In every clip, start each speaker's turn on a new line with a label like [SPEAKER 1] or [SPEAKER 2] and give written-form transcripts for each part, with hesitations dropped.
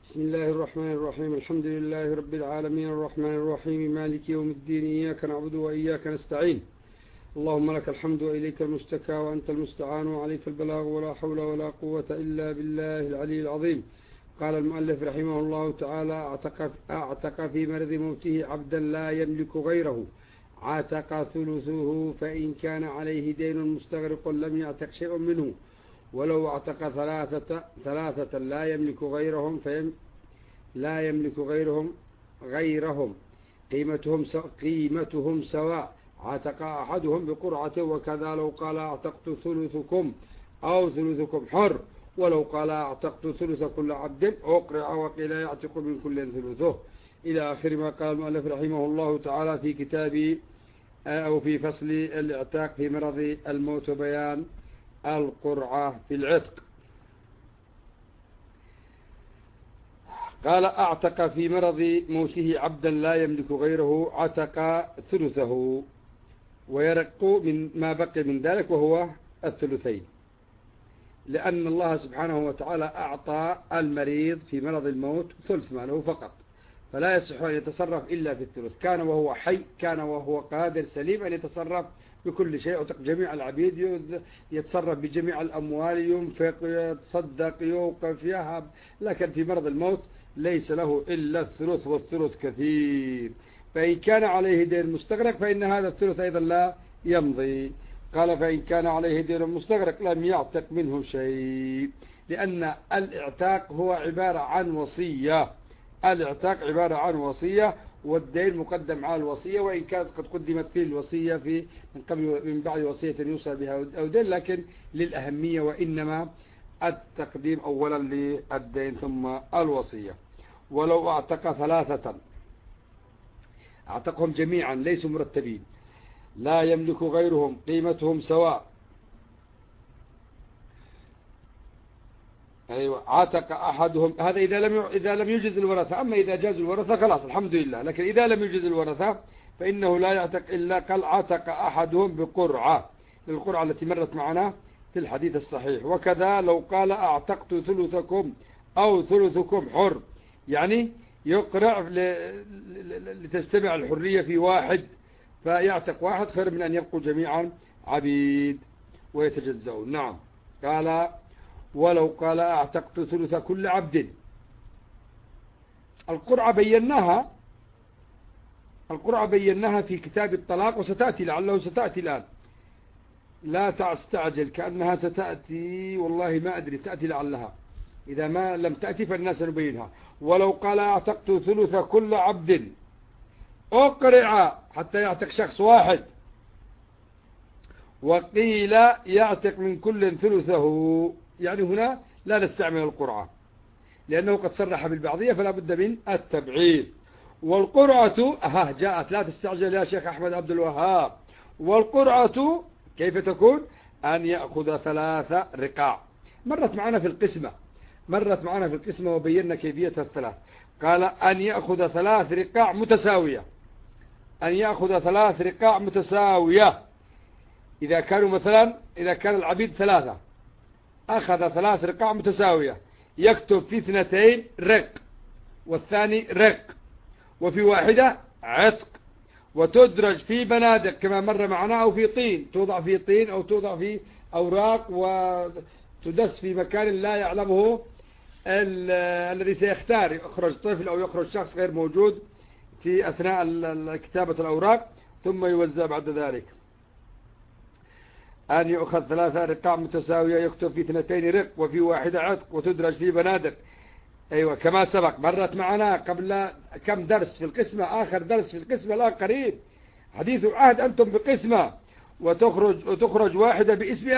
[SPEAKER 1] بسم الله الرحمن الرحيم. الحمد لله رب العالمين الرحمن الرحيم مالك يوم الدين. إياك نعبد وإياك نستعين. اللهم لك الحمد وإليك المشتكى وأنت المستعان وعليك البلاغ ولا حول ولا قوة إلا بالله العلي العظيم. قال المؤلف رحمه الله تعالى: اعتق في مرض موته عبدا لا يملك غيره، عتق ثلثه، فإن كان عليه دين مستغرق لم يعتق شيء منه، ولو اعتق ثلاثة لا يملك غيرهم قيمتهم سواء، عتق أحدهم بقرعة، وكذا لو قال اعتقت ثلثكم أو ثلثكم حر، ولو قال اعتقت ثلث كل عبد أقرع، وقيل يعتق من كل ثلثه، إلى آخر ما قال المؤلف رحمه الله تعالى في كتاب أو في فصل الاعتاق في مرض الموت وبيان القرعة في العتق. قال: اعتق في مرض موته عبدا لا يملك غيره، عتق ثلثه، ويرق من ما بقي من ذلك وهو الثلثين، لأن الله سبحانه وتعالى أعطى المريض في مرض الموت ثلث ماله فقط، فلا يصح أن يتصرف إلا في الثلث. كان وهو حي، كان وهو قادر سليم أن يتصرف بكل شيء، يعتق جميع العبيد، يتصرف بجميع الأموال، ينفق، يتصدق، يوقف، يهب، لكن في مرض الموت ليس له إلا الثلث، والثلث كثير. فإن كان عليه دين مستغرق فإن هذا الثلث أيضا لا يمضي. قال: فإن كان عليه دين مستغرق لم يعتق منه شيء، لأن الاعتاق هو عبارة عن وصية. الاعتاق عبارة عن وصية، والدين مقدم على الوصية، وإن كانت قد قدمت فيه الوصية من بعد وصية يوصى بها أو دين، لكن للأهمية، وإنما التقديم أولا للدين ثم الوصية. ولو اعتق ثلاثة، اعتقهم جميعا ليسوا مرتبين، لا يملك غيرهم قيمتهم سواء، أيوة، عتق أحدهم. هذا إذا لم يجز الورثة. أما إذا جاز الورثة خلاص الحمد لله، لكن إذا لم يجز الورثة فإنه لا يعتق إلا قال عتق أحدهم بقرعة، للقرعة التي مرت معنا في الحديث الصحيح. وكذا لو قال اعتقت ثلثكم أو ثلثكم حر، يعني يقرع لتجتمع الحرية في واحد، فيعتق واحد خير من أن يبقوا جميعا عبيد ويتجزؤون. نعم. قال: ولو قال اعتقت ثلث كل عبد. القرعة بيناها في كتاب الطلاق، وستأتي لعله ستأتي الآن، لا تستعجل، كأنها ستأتي، والله ما أدري، تأتي لعلها، إذا ما لم تأتي فالناس نبينها. ولو قال اعتقت ثلث كل عبد أقرع، حتى يعتق شخص واحد، وقيل يعتق من كل ثلثه، يعني هنا لا نستعمل القرعة لأنه قد صرح بالبعضية، فلا بد من التبعيد. والقرعة جاءت، لا تستعجل يا شيخ أحمد عبد الوهاب. والقرعة كيف تكون؟ أن يأخذ 3 رقاع. مرت معنا في القسمة وبينا كيفية الثلاث. قال: أن يأخذ 3 رقاع متساوية. إذا كانوا مثلا، إذا كان العبيد 3، أخذ 3 رقاع متساوية، يكتب في 2 رق، والثاني رق، وفي واحدة عتق، وتدرج في بنادق كما مر معنا، أو في طين، توضع في طين أو توضع في أوراق، وتدس في مكان لا يعلمه الذي سيختار، يخرج طفل أو يخرج شخص غير موجود في أثناء كتابة الأوراق، ثم يوزع بعد ذلك. أن يؤخذ 3 رقاع متساوية، يكتب في 2 رق، وفي واحدة عتق، وتدرج في بنادق. أيوة، كما سبق، مرت معنا قبل كم درس في القسمة، آخر درس في القسمة الآن قريب، حديث عهد أنتم بقسمة، وتخرج واحدة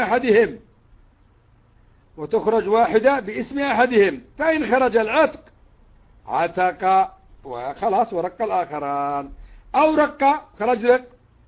[SPEAKER 1] باسم أحدهم، فإن خرج العتق عتق وخلاص، ورق الآخران، أو خرج رق،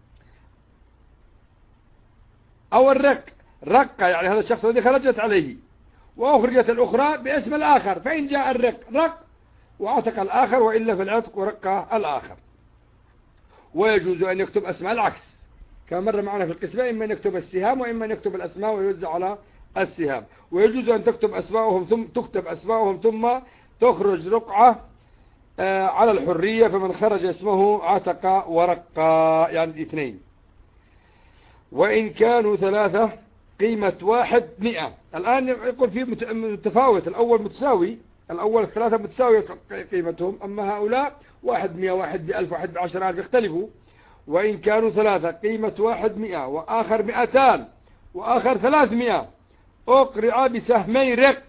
[SPEAKER 1] أو الرق يعني هذا الشخص الذي خرجت عليه، وأخرجت الأخرى باسم الآخر، فإن جاء الرق وعتق الآخر، وإلا في العتق ورق الآخر. ويجوز أن يكتب أسماء العكس كما مر معنا في القسمة، إما أن يكتب السهام، وإما أن يكتب الأسماء ويوزع على السهام. ويجوز أن تكتب أسماءهم ثم تخرج رقعة على الحرية، فمن خرج اسمه عتق ورقا، يعني 2. وإن كانوا 3 قيمة 1 100. الآن يقول في متفاوت، الأول متساوي، الأول 3 متساوية قيمتهم، أما هؤلاء 1 100 1 ب1000 1 ب10000 يختلفوا. وإن كانوا 3 قيمة 1 100 وآخر 200 وآخر 300 أقرع بسهمي رق.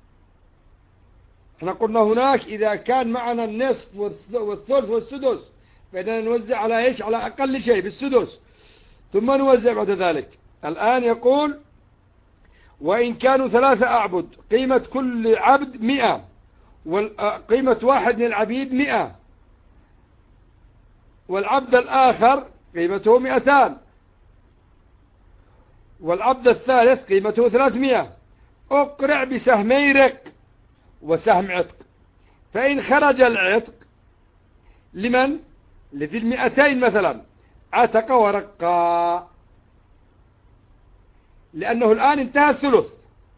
[SPEAKER 1] احنا قلنا هناك إذا كان معنا النصف والثلث والسدس فإننا نوزع على إيش؟ على أقل شيء بالسدس، ثم نوزع بعد ذلك. الآن يقول وإن كانوا 3 أعبد قيمة كل عبد 100 وقيمة 1 من العبيد 100 والعبد الآخر قيمته 200 والعبد الثالث قيمته 300 أقرع بسهمي رق وسهم عتق. فإن خرج العتق لمن؟ لذي 200 مثلا عتق ورقا، لأنه الآن انتهى الثلث،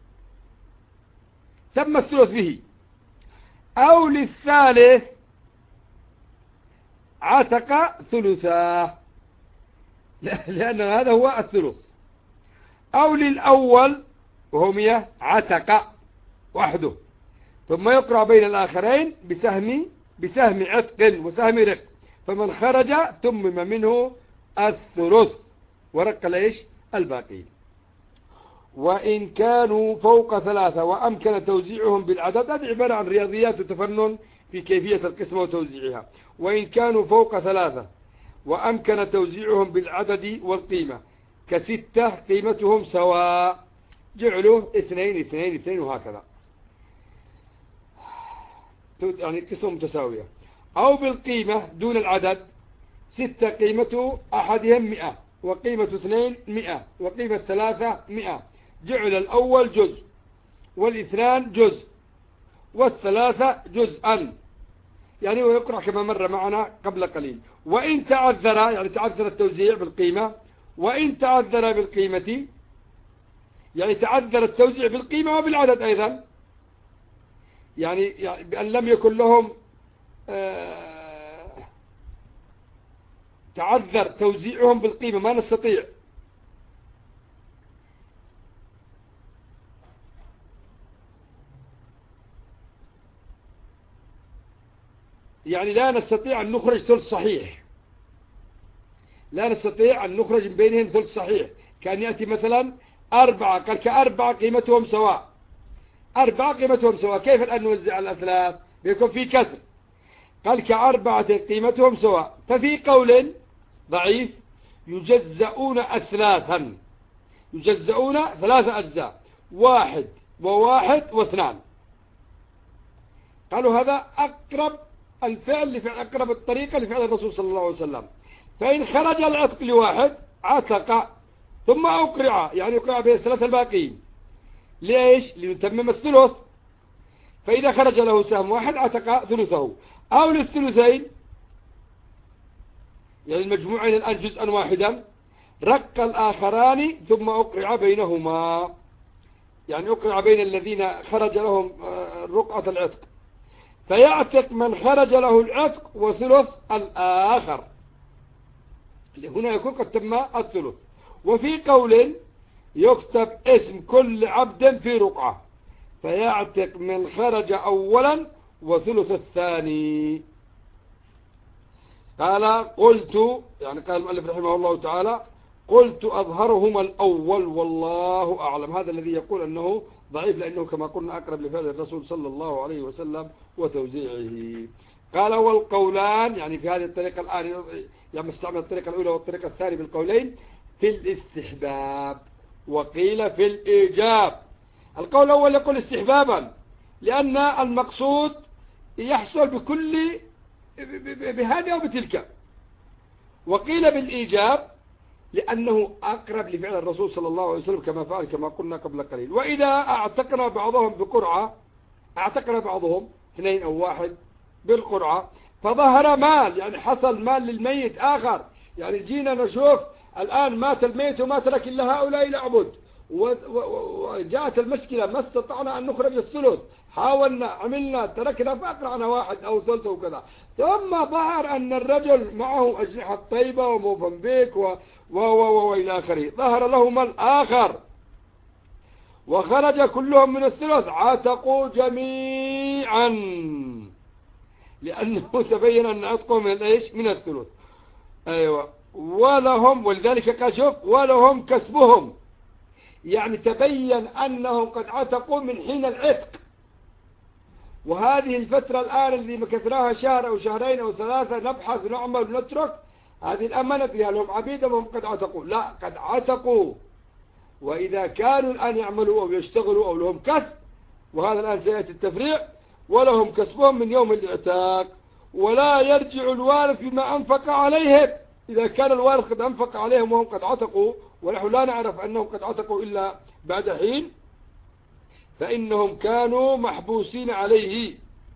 [SPEAKER 1] تم الثلث به. أو للثالث عتق ثلثاه لأن هذا هو الثلث. أو للأول وهو 100 عتق وحده، ثم يقرأ بين الآخرين بسهم عتق وسهم رق، فمن خرج تمم منه الثلث ورق ليش الباقي. وإن كانوا فوق 3 وأمكن توزيعهم بالعدد، هذه عبارة عن رياضيات وتفنن في كيفية القسمة وتوزيعها. وإن كانوا فوق 3 وأمكن توزيعهم بالعدد والقيمة ك6 قيمتهم سواء، جعلوا 2 2 2 وهكذا، يعني قسمة متساوية. أو بالقيمة دون العدد، 6 قيمة أحدهم 100 وقيمة 2 100 وقيمة 3 100، جعل الأول جزء والاثنان جزء والثلاثة جزءا، يعني ويقرأ كما مر معنا قبل قليل. وإن تعذر، يعني تعذر التوزيع بالقيمة، وإن تعذر بالقيمة يعني تعذر التوزيع بالقيمة وبالعدد أيضا، يعني بأن لم يكن لهم تعذر توزيعهم بالقيمة، ما نستطيع، يعني لا نستطيع أن نخرج ثلث صحيح، لا نستطيع أن نخرج من بينهم ثلث صحيح. كان يأتي مثلا 4 قال ك4 قيمتهم سواء، 4 قيمتهم سواء، كيف الآن نوزع على 3؟ بيكون في كسر. قال ك4 قيمتهم سواء، ففي قول ضعيف يجزؤون أثلاثا، يجزؤون 3 أجزاء، 1 و1 و2. قالوا هذا أقرب الفعل لفعل، أقرب الطريقة لفعل الرسول صلى الله عليه وسلم. فإن خرج العتق ل1 عتق ثم أقرع، يعني أقرع بين 3 الباقين، ليش؟ ليتمم الثلث. فإذا خرج له سهم 1 عتق ثلثه. أو للثلثين، يعني المجموعين الآن جزءا واحدا، رق الآخران ثم أقرع بينهما، يعني أقرع بين الذين خرج لهم رقعة العتق، فيعتق من خرج له العتق وثلث الآخر، هنا يكون قد تم الثلث. وفي قول يكتب اسم كل عبد في رقعة، فيعتق من خرج أولا وثلث الثاني. قال قلت، يعني قال المؤلف رحمه الله تعالى قلت أظهرهما الأول والله أعلم. هذا الذي يقول أنه ضعيف، لأنه كما قلنا أقرب لفعل الرسول صلى الله عليه وسلم وتوزيعه. قال والقولان، يعني في هذه الطريقة الآن يعني استعمل الطريقة الأولى والطريقة الثانية بالقولين، في الاستحباب وقيل في الإيجاب. القول الأول يقول استحبابا، لأن المقصود يحصل بكل بهذه أو بتلك. وقيل بالإيجاب لأنه أقرب لفعل الرسول صلى الله عليه وسلم كما فعل كما قلنا قبل قليل. وإذا اعتقنا بعضهم بقرعة، اعتقنا بعضهم 2 أو 1 بالقرعة، فظهر مال، يعني حصل مال للميت آخر، يعني جينا نشوف الآن مات الميت وما ترك إلا هؤلاء الأعبد، وجاءت المشكلة ما استطعنا أن نخرج الثلث، حاولنا عملنا تركنا فأقرعنا واحد أو ثلث وكذا، ثم ظهر أن الرجل معه أجنحة طيبة وموفنبيك وإلى آخره، ظهر لهم الآخر وخرج كلهم من الثلث، عتقوا جميعا، لأنه تبين أن عتقوا من الإيش؟ من الثلث. أيوة. ولهم، ولذلك قال شوف ولهم كسبهم، يعني تبين أنهم قد عتقوا من حين العتق. وهذه الفترة الآن اللي مكثراها شهر أو شهرين أو ثلاثة نبحث ونعمل ونترك، هذه الأمانة فيها لهم عبيدا وهم قد عتقوا، لا قد عتقوا. وإذا كانوا الآن يعملوا أو يشتغلوا أو لهم كسب، وهذا الآن سيأتي التفريع، ولهم كسبهم من يوم الاعتاق، ولا يرجع الوارث بما أنفق عليهم. إذا كان الوارث قد أنفق عليهم وهم قد عتقوا، ونحن لا نعرف أنهم قد عتقوا إلا بعد حين، فإنهم كانوا محبوسين عليه.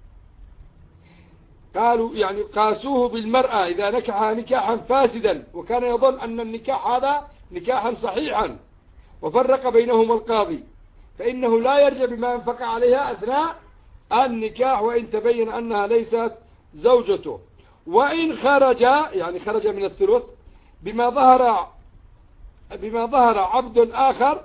[SPEAKER 1] قالوا يعني قاسوه بالمرأة إذا نكحها نكاحا فاسدا وكان يظن أن النكاح هذا نكاحا صحيحا، وفرق بينهما القاضي، فإنه لا يرجع بما أنفق عليها أثناء النكاح وإن تبين أنها ليست زوجته. وإن خرج، يعني خرج من الثلث بما ظهر عبد آخر،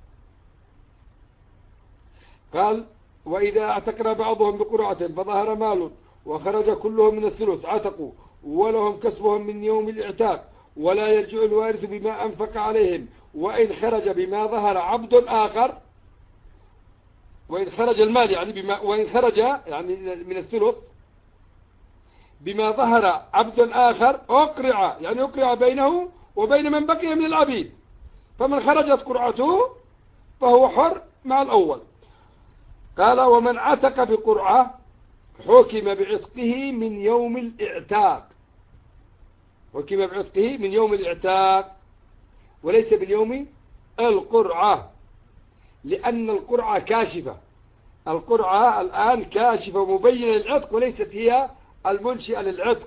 [SPEAKER 1] قال وإذا اعتقنا بعضهم بقرعة فظهر مال وخرج كلهم من الثلث عتقوا ولهم كسبهم من يوم الاعتاق، ولا يرجع الوارث بما أنفق عليهم. وإن خرج بما ظهر عبد آخر، وإن خرج المال يعني وإن خرج يعني من الثلث بما ظهر عبد آخر أقرع، يعني أقرع بينه وبين من بقي من العبيد، فمن خرجت قرعته فهو حر مع الأول. قال ومن عتق بقرعة حكم بعتقه من يوم الاعتاق، حكم بعتقه من يوم الاعتاق وليس من يوم القرعة، لأن القرعة كاشفة، القرعة الآن كاشفة مبينة للعتق وليست هي المنشئة للعتق،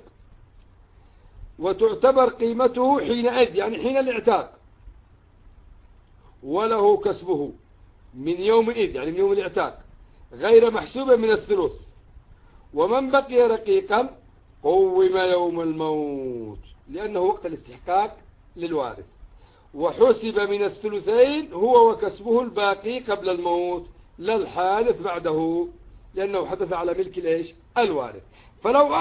[SPEAKER 1] وتعتبر قيمته حينئذ يعني حين الاعتاق، وله كسبه من يومئذ يعني من يوم الاعتاق غير محسوبة من الثلث. ومن بقي رقيقا قوم يوم الموت، لأنه وقت الاستحقاق للوارث، وحسب من الثلثين هو وكسبه الباقي قبل الموت لا الحادث بعده، لأنه حدث على ملك الإيش؟ الوارث. فلو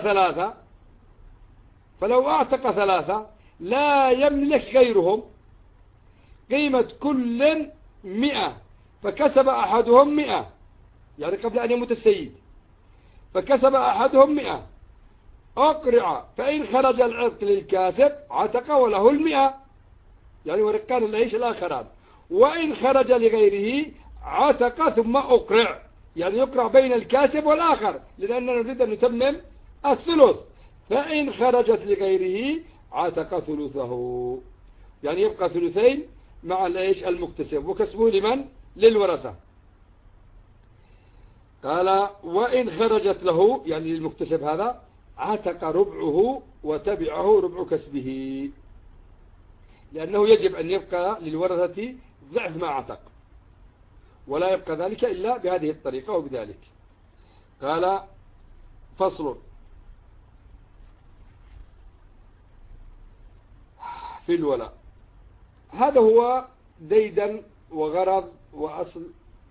[SPEAKER 1] أعتق ثلاثة لا يملك غيرهم، قيمة كل 100 فكسب أحدهم 100، يعني قبل أن يموت السيد، فكسب أحدهم 100 أقرع، فإن خرج العتق للكاسب عتق وله 100، يعني ورقان العيش الآخران. وإن خرج لغيره عتق ثم أقرع، يعني يقرع بين الكاسب والآخر، لأننا نريد أن نتمم الثلث. فإن خرجت لغيره عتق ثلثه، يعني يبقى ثلثين مع العيش المكتسب، وكسبه لمن؟ للورثة. قال وإن خرجت له يعني للمكتسب هذا عتق ربعه وتبعه ربع كسبه، لأنه يجب أن يبقى للورثة ضعف ما عتق، ولا يبقى ذلك إلا بهذه الطريقة وبذلك. قال فصل في الولاء. هذا هو ديدا وغرض وأصل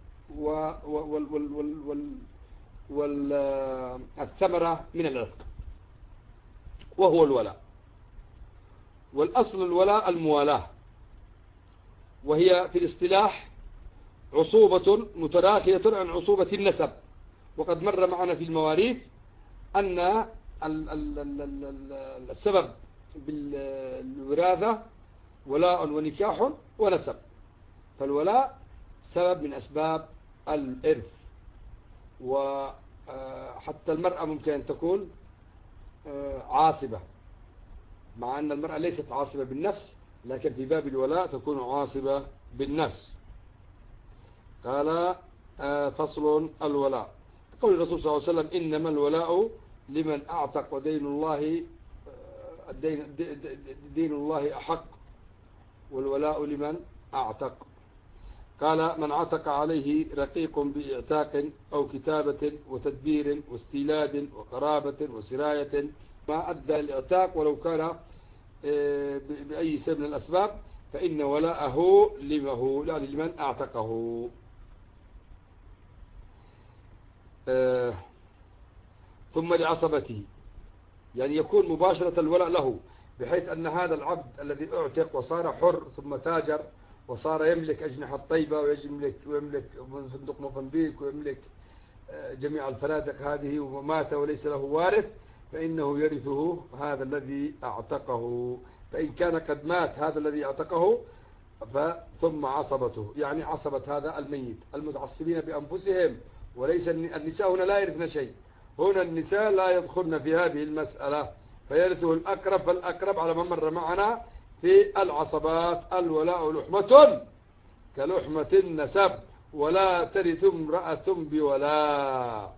[SPEAKER 1] والثمرة من العتق، وهو الولاء. والأصل الولاء الموالاة، وهي في الاصطلاح عصوبة متراخية عن عصوبة النسب. وقد مر معنا في المواريث أن السبب بالوراثة ولاء ونكاح ونسب، فالولاء سبب من أسباب الإرث. وحتى المرأة ممكن أن تكون عاصبة، مع أن المرأة ليست عاصبة بالنفس، لكن في باب الولاء تكون عاصبة بالنفس. قال فصل الولاء. قول الرسول صلى الله عليه وسلم إنما الولاء لمن أعتق ودين الله دين الله أحق، والولاء لمن أعتق. قال من عتق عليه رقيق بإعتاق أو كتابة وتدبير واستيلاد وقرابة وسراية ما أدى الإعتاق ولو كان بأي سبب من الأسباب فإن ولاءه لمن أعتقه. ثم لعصبته، يعني يكون مباشرة الولاء له، بحيث أن هذا العبد الذي اعتق وصار حر ثم تاجر وصار يملك أجنحة طيبة ويملك فندق موزمبيق ويملك جميع الفنادق هذه ومات وليس له وارث، فإنه يرثه هذا الذي أعتقه. فإن كان قد مات هذا الذي أعتقه ثم عصبته، يعني عصبة هذا الميت المتعصبين بأنفسهم، وليس النساء هنا لا يرثن شيء، هنا النساء لا يدخلن في هذه المسألة، فيرثه الأقرب، فالأقرب على ما مر معنا في العصبات الولاء لحمة كلحمة النسب، ولا ترث امرأة بولاء،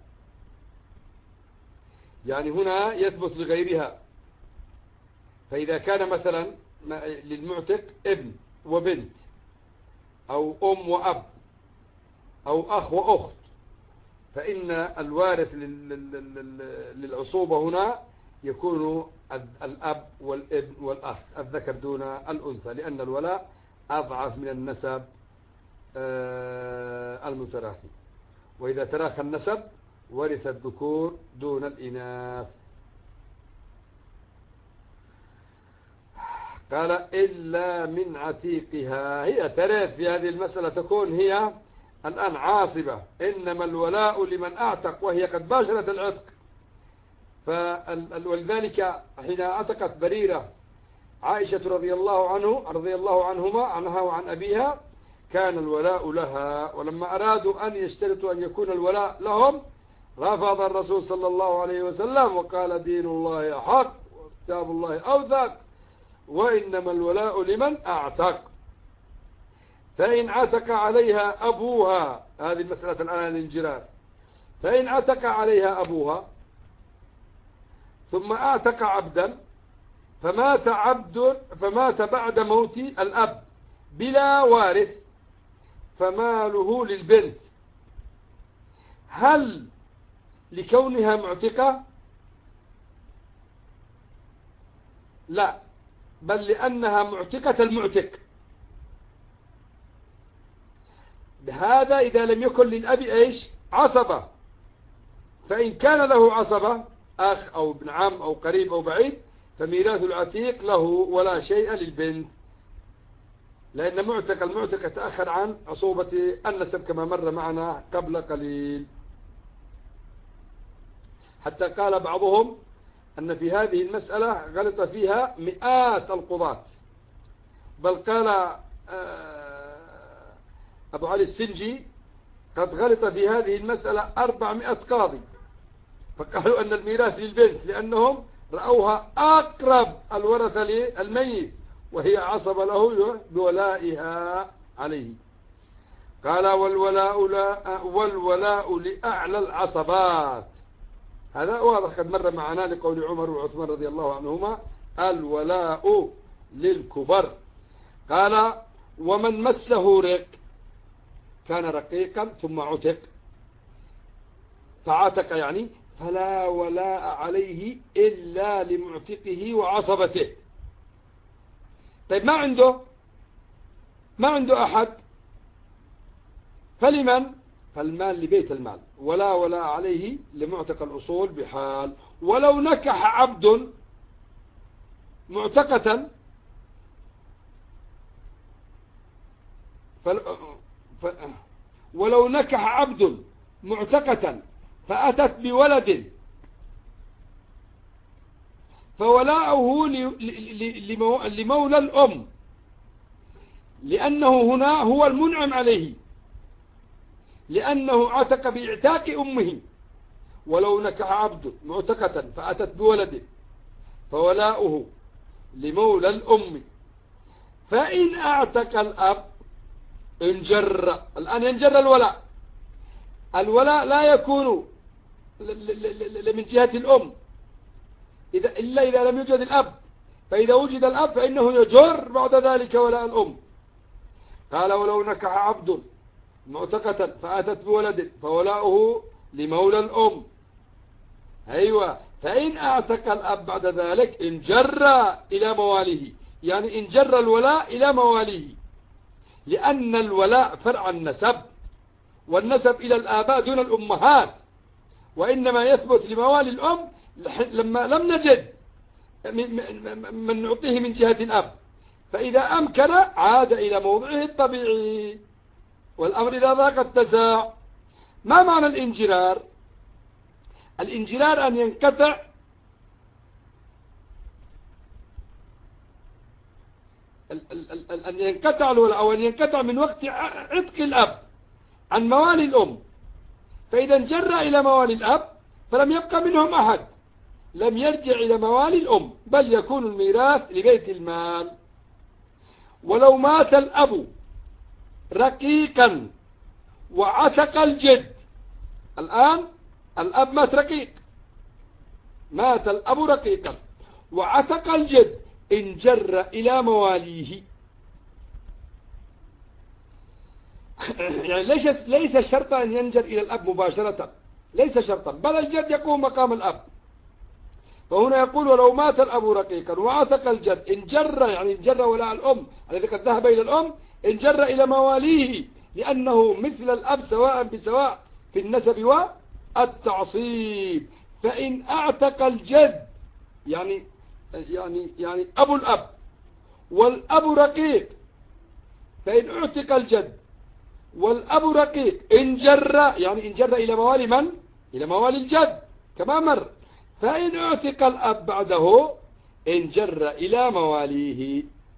[SPEAKER 1] يعني هنا يثبت لغيرها. فإذا كان مثلا للمعتق ابن وبنت أو أم وأب أو أخ وأخت، فإن الوارث للعصوبة هنا يكون الأب والابن والأخ الذكر دون الأنثى، لأن الولاء أضعف من النسب المتراخي. وإذا تراخى النسب ورث الذكور دون الإناث. قال إلا من عتيقها، هي ترث في هذه المسألة، تكون هي الآن عاصبة، إنما الولاء لمن أعتق وهي قد باشرت العتق. ولذلك حين عتقت بريرة عائشة رضي الله عنها وعن أبيها كان الولاء لها، ولما أرادوا أن يشترطوا أن يكون الولاء لهم رفض الرسول صلى الله عليه وسلم وقال دين الله حق وكتاب الله أوثق وإنما الولاء لمن أعتق. فإن عتق عليها أبوها، هذه المسألة الآن الانجرار، فإن عتق عليها أبوها ثم أعتق عبدا فمات بعد موت الأب بلا وارث فماله للبنت. هل لكونها معتقة؟ لا، بل لأنها معتقة المعتق. هذا إذا لم يكن للأب إيش؟ عصبة. فإن كان له عصبة أخ أو ابن عم أو قريب أو بعيد فميراث العتيق له ولا شيء للبنت، لأن المعتق يتأخر عن عصوبة النسب كما مر معنا قبل قليل. حتى قال بعضهم أن في هذه المسألة غلط فيها مئات القضاة، بل قال أبو علي السنجي قد غلط في هذه المسألة 400 قاضي، فقالوا أن الميراث للبنت لأنهم رأوها أقرب الورثة للميت وهي عصب له بولائها عليه. قال والولاء لأعلى العصبات، هذا واضح قد مر معنا لقول عمر وعثمان رضي الله عنهما الولاء للكبر. قال ومن مسه رق، كان رقيقا ثم عتق فعتق يعني، فلا ولاء عليه إلا لمعتقه وعصبته. طيب ما عنده أحد، فلمن؟ فالمال لبيت المال، ولا ولاء عليه لمعتق الأصول بحال. ولو نكح عبد معتقة ولو نكح عبد معتقة فأتت بولد فولاؤه لمولى الأم، لأنه هنا هو المنعم عليه، لأنه عتق بإعتاق أمه. ولو نكح عبد معتقة فأتت بولد فولاؤه لمولى الأم. فإن أعتق الأب انجر، الآن ينجر الولاء لا يكون من جهة الأم إلا إذا لم يوجد الأب، فإذا وجد الأب فإنه يجر بعد ذلك ولاء الأم. قال ولو نكح عبد معتقة فأتت بولد فولاؤه لمولى الأم. أيوة. فإن أعتق الأب بعد ذلك انجر إلى مواليه، يعني انجر الولاء إلى مواليه، لأن الولاء فرع النسب، والنسب إلى الآباء دون الأمهات، وإنما يثبت لموالي الأم لما لم نجد من نعطيه من جهة الأب، فإذا أمكن عاد إلى موضعه الطبيعي، والأمر إذا ضاق اتسع. ما معنى الانجرار؟ الانجرار أن ينقطع الولاء، أو أن ينقطع من وقت عتق الأب عن موالي الأم، فإذا انجر إلى موالي الأب فلم يبقى منهم أحد، لم يرجع إلى موالي الأم، بل يكون الميراث لبيت المال. ولو مات الأب رقيقا وعتق الجد، الآن الأب مات رقيق، مات الأب رقيقا وعتق الجد، انجر إلى مواليه. يعني ليس شرطا أن ينجر إلى الأب مباشرة، ليس شرطا، بل الجد يقوم مقام الأب. فهنا يقول ولو مات الأب رقيقا وعتق الجد انجر، يعني انجر ولاء الأم الذي قد ذهب إلى الأم، انجر إلى مواليه، لأنه مثل الأب سواء بسواء في النسب والتعصيب. فإن أعتق الجد يعني أبو الأب والأب رقيق، فإن اعتق الجد والأب رقيق انجر، يعني انجر إلى موالي من؟ إلى موالي الجد كما مر. فإن اعتق الأب بعده انجر إلى مواليه،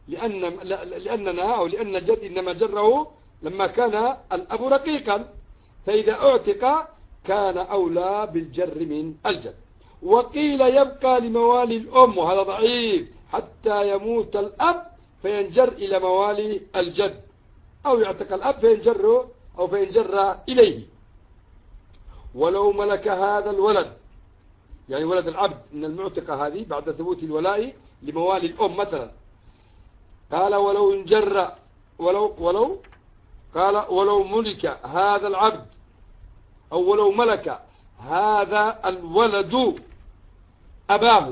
[SPEAKER 1] لأن الجد إنما جره لما كان الأب رقيقا، فإذا اعتق كان أولى بالجر من الجد. وقيل يبقى لموالي الأم، وهذا ضعيف، حتى يموت الأب فينجر إلى موالي الجد، أو يعتق الأب فينجر إليه. ولو ملك هذا الولد، يعني ولد العبد من المعتقة هذه بعد ثبوت الولاء لموالي الأم مثلا، قال ولو ملك هذا العبد، أو ولو ملك هذا الولد أباه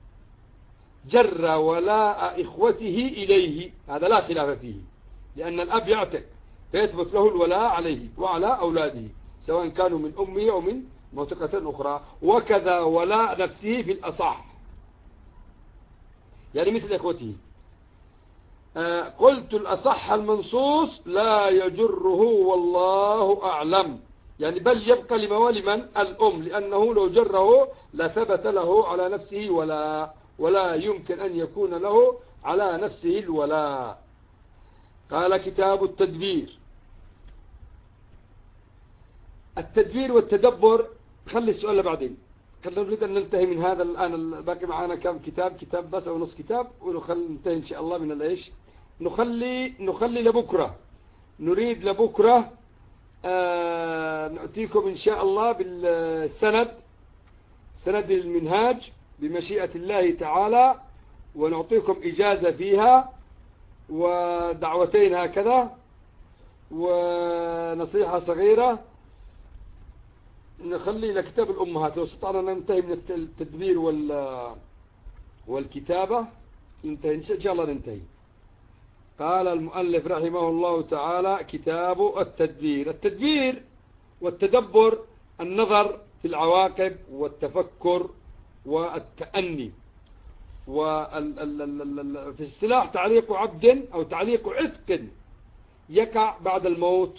[SPEAKER 1] جر ولاء إخوته إليه، هذا لا خلاف فيه، لأن الأب يعتق فيثبت له الولاء عليه وعلى أولاده سواء كانوا من أمه أو من معتقة أخرى. وكذا ولاء نفسه في الأصح، يعني مثل إخوته. قلت الأصح المنصوص لا يجره والله أعلم، يعني بل يبقى لموالي من؟ الأم، لأنه لو جره لثبت له على نفسه ولا يمكن أن يكون له على نفسه الولاء. قال كتاب التدبير. التدبير والتدبر خلي السؤال لبعدين، خلينا نريد أن ننتهي من هذا الآن. الباقي معنا كم كتاب بس أو نص كتاب، وننتهي إن شاء الله من الإيش. نخلي لبكرة، نريد لبكرة نأتيكم إن شاء الله بالسند، سند المنهاج بمشيئة الله تعالى، ونعطيكم إجازة فيها ودعوتين هكذا ونصيحة صغيرة. نخلي لكتاب الأمهات، لو استطعنا ننتهي من التدبير والكتابة ننتهي إن شاء الله ننتهي. قال المؤلف رحمه الله تعالى كتاب التدبير. التدبير والتدبر النظر في العواقب والتفكر والتأني، في اصطلاح تعليق عبد أو تعليق عتق يقع بعد الموت،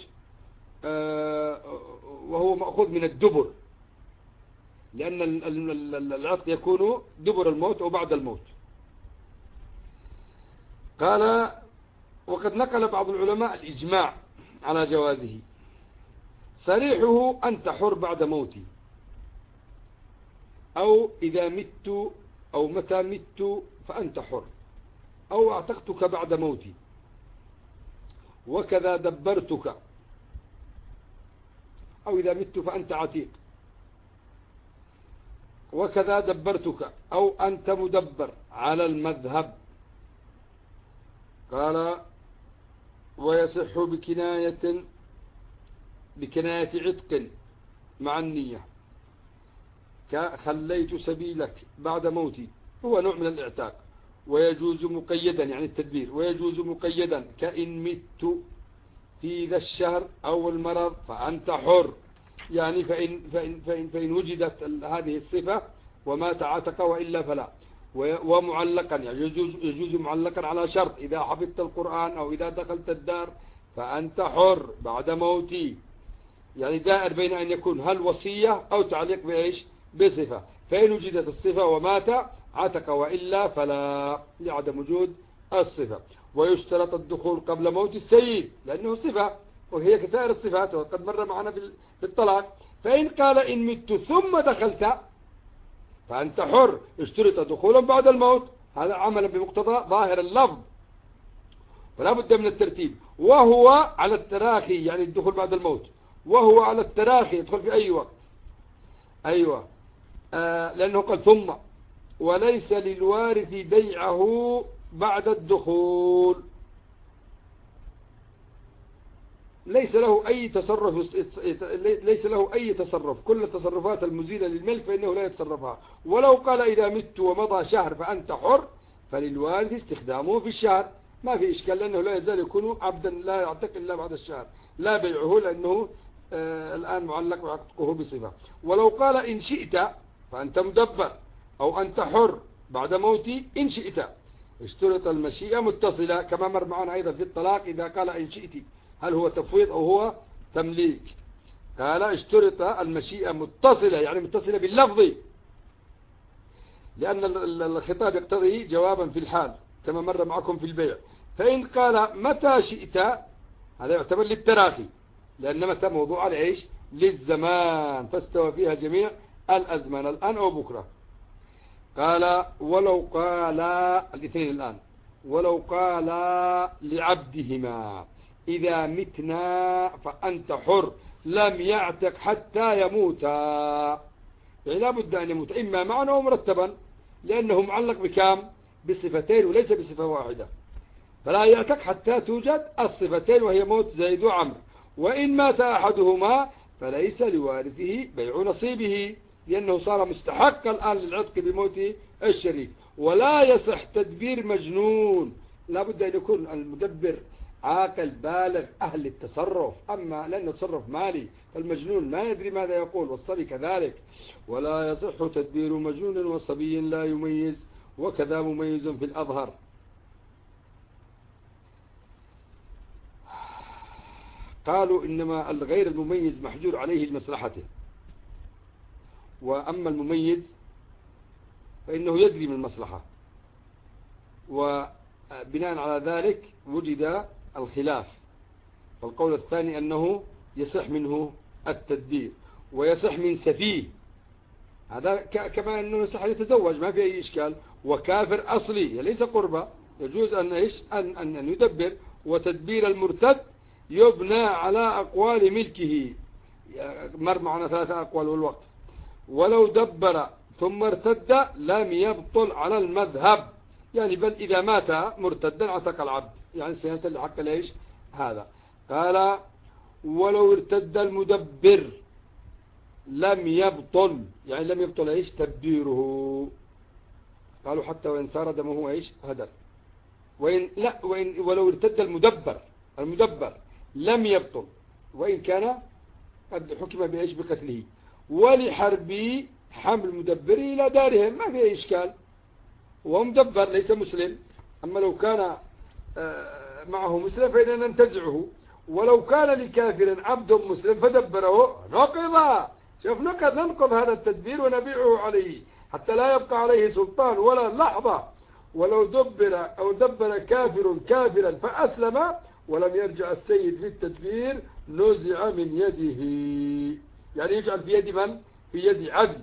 [SPEAKER 1] وهو مأخوذ من الدبر، لأن العتق يكون دبر الموت أو بعد الموت. قال وقد نقل بعض العلماء الإجماع على جوازه. صريحه أنت حر بعد موتي، أو إذا مت أو متى مت فأنت حر، أو اعتقتك بعد موتي، وكذا دبرتك، أو إذا مت فأنت عتيق، وكذا دبرتك، أو أنت مدبر على المذهب. قال ويصح بكناية بكناية عتق مع النية، كخليت سبيلك بعد موتي، هو نوع من الاعتاق. ويجوز مقيدا يعني التدبير، ويجوز مقيدا كإن مت في ذا الشهر أو المرض فأنت حر، يعني فإن وجدت هذه الصفة ومات عتق وإلا فلا. ومعلقا يعني يجوز معلقا على شرط، إذا حفظت القرآن أو إذا دخلت الدار فأنت حر بعد موتي، يعني دائر بين أن يكون هل وصية أو تعليق بإيش بصفة. فإن وجدت الصفة ومات عتق وإلا فلا لعدم وجود الصفة. ويشترط الدخول قبل موت السيد لأنه صفة وهي كسائر الصفات وقد مر معنا في الطلاق. فإن قال إن مت ثم دخلت فأنت حر، اشترط دخولا بعد الموت، هذا عملا بمقتضى ظاهر اللفظ فلا بد من الترتيب. وهو على التراخي يعني الدخول بعد الموت، وهو على التراخي يدخل في أي وقت. أيوة لأنه قال ثم وليس للوارث بيعه بعد الدخول، ليس له أي تصرف، ليس له أي تصرف، كل التصرفات المزيلة للملك فإنه لا يتصرفها. ولو قال إذا مت ومضى شهر فأنت حر فللوارث استخدامه في الشهر، ما في إشكال لأنه لا يزال يكون عبدا لا يعتق إلا بعد الشهر، لا بيعه لأنه الآن معلق وعتقه بصفة. ولو قال إن شئت فأنت مدبر أو أنت حر بعد موتي إن شئت، اشترط المشيئة متصلة كما مر معنا أيضا في الطلاق إذا قال إن شئت هل هو تفويض أو هو تمليك. قال اشترط المشيئة متصلة يعني متصلة باللفظ، لأن الخطاب يقتضي جوابا في الحال كما مر معكم في البيع. فإن قال متى شئت هذا يعتبر للتراخي، لأن متى موضوع على إيش للزمان فاستوى فيها جميع الأزمان الآن أو بكرة. قال ولو قال الاثنين الآن، ولو قال لعبدهما إذا متنا فأنت حر لم يعتق حتى يموتا، يعني لا بد أن يموت إما معا أو مرتبا لأنه معلق بكام بصفتين وليس بصفة واحدة، فلا يعتق حتى توجد الصفتين وهي موت زيد وعمر. وإن مات أحدهما فليس لوارثه بيع نصيبه لأنه صار مستحق الآن للعتق بموت الشريك. ولا يصح تدبير مجنون، لا بد أن يكون المدبر عاقل بالغ أهل التصرف، أما لأنه تصرف مالي فالمجنون ما يدري ماذا يقول والصبي كذلك. ولا يصح تدبير مجنون وصبي لا يميز وكذا مميز في الأظهر. قالوا إنما الغير المميز محجور عليه لمصلحته، وأما المميز فإنه يدري من المصلحة، وبناء على ذلك وجد الخلاف. فالقول الثاني أنه يصح منه التدبير ويصح من سفيه، هذا كما أنه يصح يتزوج ما في أي إشكال، وكافر أصلي ليس قربة يجوز أن يدبر. وتدبير المرتد يبنى على أقوال ملكه، مر معنا 3 أقوال والوقت. ولو دبر ثم ارتد لم يبطل على المذهب، يعني بل إذا مات مرتدا عتق العبد، يعني سينتهي حق ليش هذا. قال ولو ارتد المدبر لم يبطل، يعني لم يبطل ايش تدبيره. قالوا حتى وإن صار دمه ايش هدر. ولو ارتد المدبر لم يبطل وإن كان قد حكم بإيش بقتله. ولحربي حمل المدبر إلى دارهم ما في إشكال، وهو مدبر ليس مسلم. أما لو كان معه مسلم فإننا ننتزعه. ولو كان لكافر عبد مسلم فدبره نقض، شوف ننقض هذا التدبير ونبيعه عليه حتى لا يبقى عليه سلطان ولا لحظة. ولو دبر كافر كافرا فأسلم ولم يرجع السيد في التدبير نزع من يده، يعني يجعل في يد من؟ في يد عدل.